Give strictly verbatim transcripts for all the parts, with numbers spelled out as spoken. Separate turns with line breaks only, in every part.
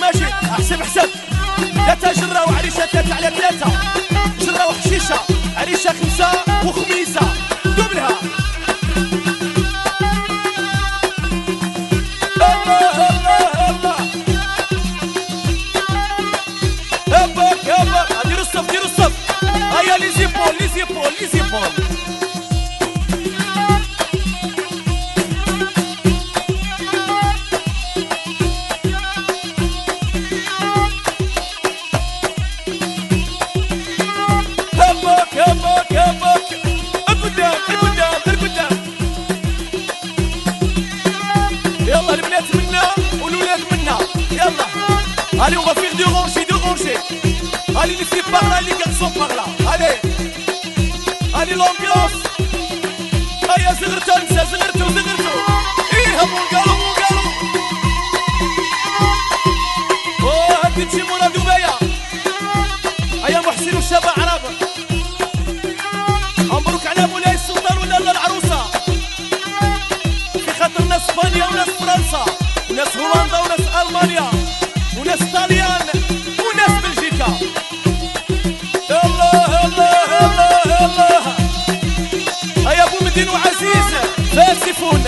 ماجد احسب حسب ثلاثة جرة وعريشة ثلاثة على ثلاثة جرة وحشيشة عريشة خمسة وخميسة دوبلها الله الله الله هبك هبك ديروا الصف ديروا الصف هيا لي زيبول لي زيبول لي زيبول Allez, on va faire deux rangées, deux rangées. Allez, les filles par là, les garçons par là. Allez, allez, l'ambiance. Allez, زغرتو نسا زغرتو زغرتو. إيه مون قالو مون قالو. أوه هادي تجي مولا دبيا. أيا محسن والشباب عرب. مبروك على مولاي السلطان ولا العروسة. في خاطر ناس اسبانيا وناس فرنسا وناس هولندا وناس ألمانيا. وناس طاليان وناس بلجيكا الله الله الله الله هيا ابو مدين وعزيز فاسفون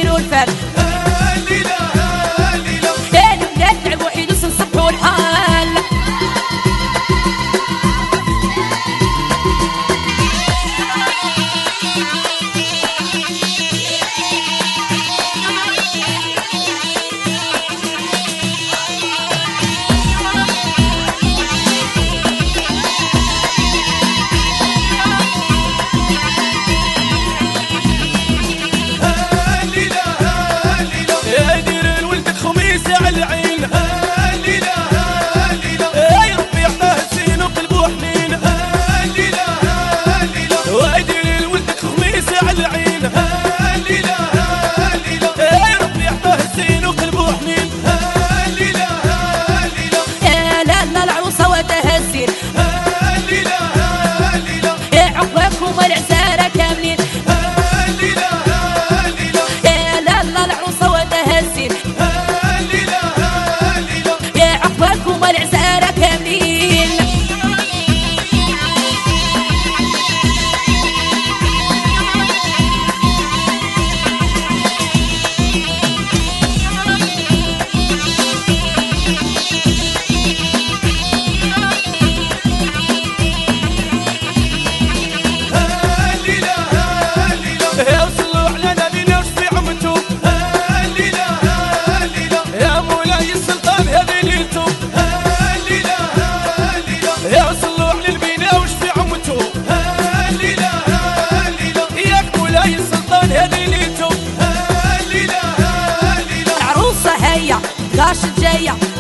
الحال والعزارة كاملين. العروسة هيا غاش جاية